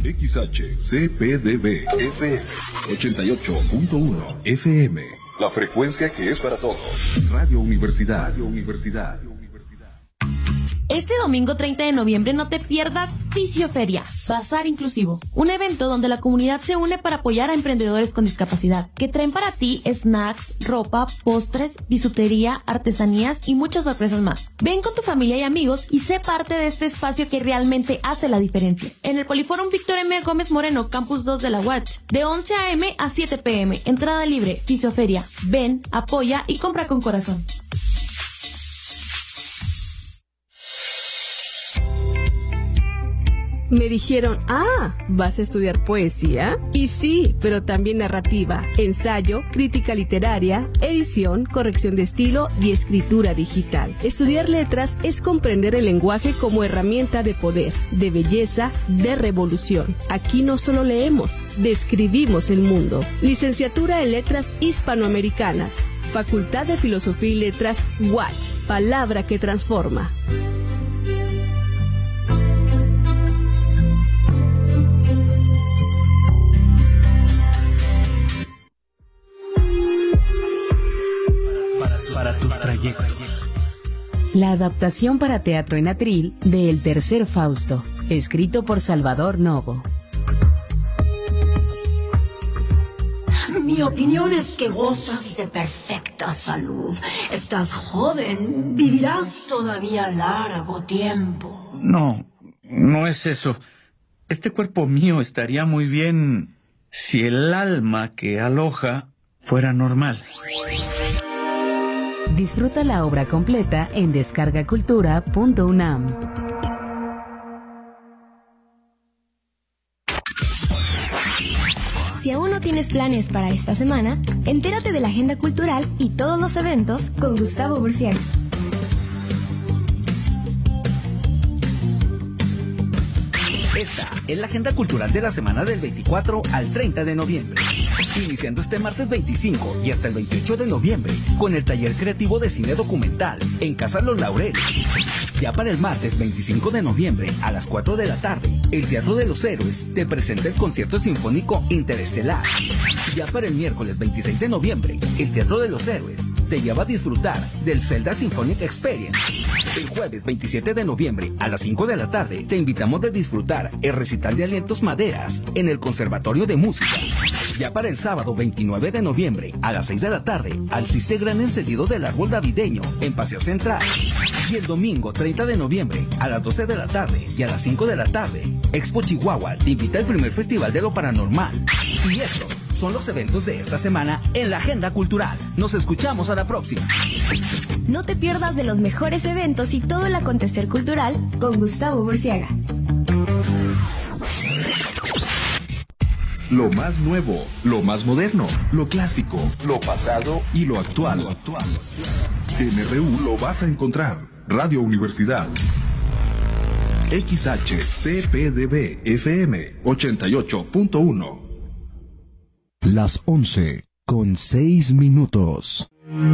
XHCPDB FM 88.1 FM. La frecuencia que es para todos. Radio Universidad. Radio Universidad. Este domingo 30 de noviembre no te pierdas Fisioferia, Bazar Inclusivo, un evento donde la comunidad se une para apoyar a emprendedores con discapacidad, que traen para ti snacks, ropa, postres, bisutería, artesanías y muchas sorpresas más. Ven con tu familia y amigos y sé parte de este espacio que realmente hace la diferencia. En el Poliforum Víctor M. Gómez Moreno, Campus 2 de la UACH, de 11 a.m. a 7 p.m. Entrada libre, Fisioferia. Ven, apoya y compra con corazón. Me dijeron, ¿vas a estudiar poesía? Y sí, pero también narrativa, ensayo, crítica literaria, edición, corrección de estilo y escritura digital. Estudiar letras es comprender el lenguaje como herramienta de poder, de belleza, de revolución. Aquí no solo leemos, describimos el mundo. Licenciatura en Letras Hispanoamericanas. Facultad de Filosofía y Letras UACH. Palabra que transforma. Para tus trayectos. La adaptación para teatro en atril de El Tercer Fausto, escrito por Salvador Novo. Mi opinión es que gozas de perfecta salud. Estás joven, vivirás todavía largo tiempo. No, no es eso. Este cuerpo mío estaría muy bien si el alma que aloja fuera normal. Disfruta la obra completa en descargacultura.unam. Si aún no tienes planes para esta semana, entérate de la agenda cultural y todos los eventos con Gustavo Burciaga. Esta es la agenda cultural de la semana del 24 al 30 de noviembre. Iniciando este martes 25 y hasta el 28 de noviembre con el taller creativo de cine documental en Casa Los Laureles. Ya para el martes 25 de noviembre a las 4 de la tarde, el Teatro de los Héroes te presenta el concierto sinfónico Interestelar. Ya para el miércoles 26 de noviembre, el Teatro de los Héroes te lleva a disfrutar del Zelda Symphonic Experience. El jueves 27 de noviembre a las 5 de la tarde te invitamos a disfrutar el recital de Alientos Maderas en el Conservatorio de Música. Ya para el sábado 29 de noviembre a las 6 de la tarde, asiste gran encendido del árbol navideño en Paseo Central. Y el domingo 30 de noviembre a las 12 de la tarde y a las 5 de la tarde, Expo Chihuahua te invita al primer Festival de lo Paranormal. Y estos son los eventos de esta semana en la agenda cultural. Nos escuchamos a la próxima. No te pierdas de los mejores eventos y todo el acontecer cultural con Gustavo Burciaga. Lo más nuevo, lo más moderno, lo clásico, lo pasado y lo actual. En RU lo vas a encontrar. Radio Universidad. XHCPDB FM 88.1. Las 11:06.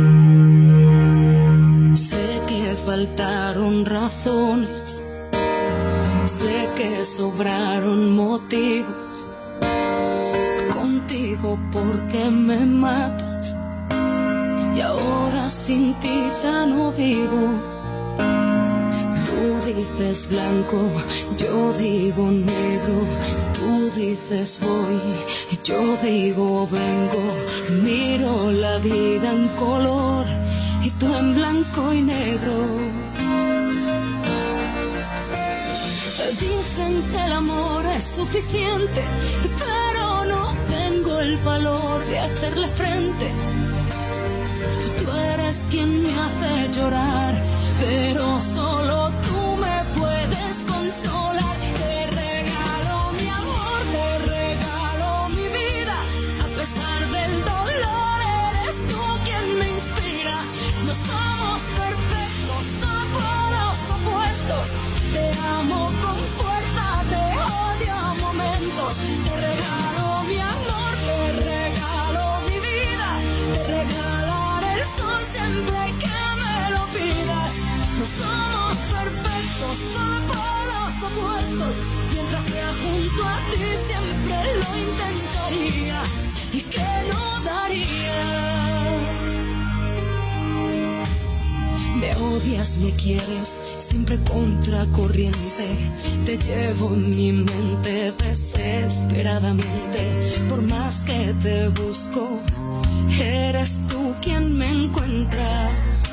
Sé que faltaron razones, sé que sobraron motivos. Contigo porque me matas y ahora sin ti ya no vivo. Tú dices blanco, yo digo negro. Tú dices voy, yo digo vengo. Miro la vida en color y tú en blanco y negro. Dicen que el amor es suficiente, pero no tengo el valor de hacerle frente. Tú eres quien me hace llorar, pero solo tú me puedes consolar. Te regalo mi amor, te regalo mi vida. A pesar del dolor, eres tú quien me inspira. No somos perfectos, somos los opuestos. Te amo con fuerza, te odio a momentos. Te regalo mi amor, te regalo mi vida. Te regalaré el sol siempre que me lo pidas. No somos perfectos, somos los opuestos. Mientras sea junto a ti siempre lo intentaría y que no daría. Me odias, me quieres, siempre contracorriente. Te llevo en mi mente desesperadamente. Por más que te busco, eres tú quien me encuentra.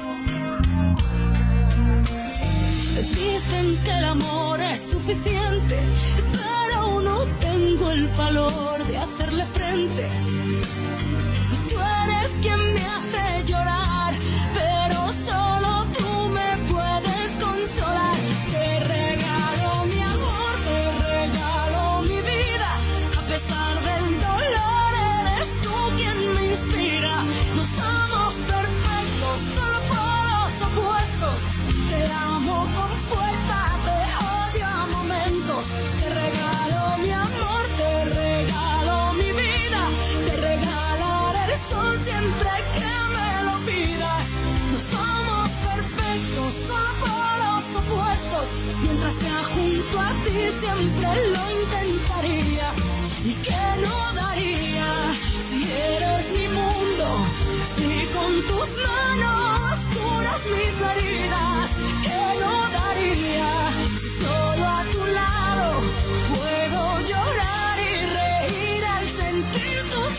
Dicen que el amor es suficiente, pero aún no tengo el valor de hacerle frente. Tú eres quien me hace llorar, pero solo tú me puedes consolar. Te regalo mi amor, te regalo mi vida. A pesar del dolor, eres tú quien me inspira. No somos perfectos, solo polos opuestos. Te amo con fuerza, te odio a momentos. Te regalo mi amor, te regalo mi vida. Te regalaré el sol siempre que me lo pidas. No somos perfectos, solo polos opuestos. Mientras sea junto a ti siempre lo intentaría y que no daría. Si eres mi mundo, si con tus manos curas mis heridas, que no daría. Si solo a tu lado puedo llorar y reír al sentir tus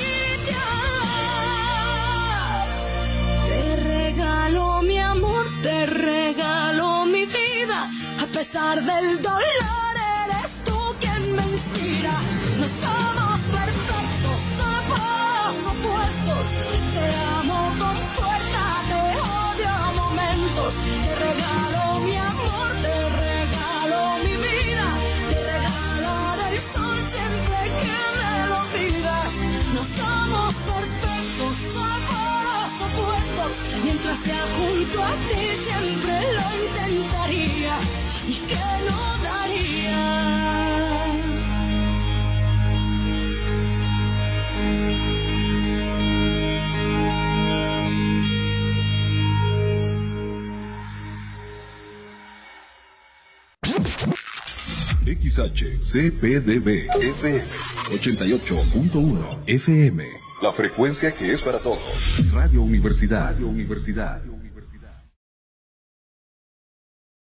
caricias. Te regalo mi amor, te regalo mi vida. A pesar del dolor, eres tú quien me inspira. No somos perfectos, solo polos opuestos. Te amo con fuerza, te odio a momentos. Te regalo mi amor, te regalo mi vida. Te regalaré el sol siempre que me lo pidas. No somos perfectos, solo polos opuestos. Mientras sea junto a ti siempre lo intentaría y que no daría. XHCPDB FM 88.1 FM. La frecuencia que es para todos. Radio Universidad. Radio Universidad.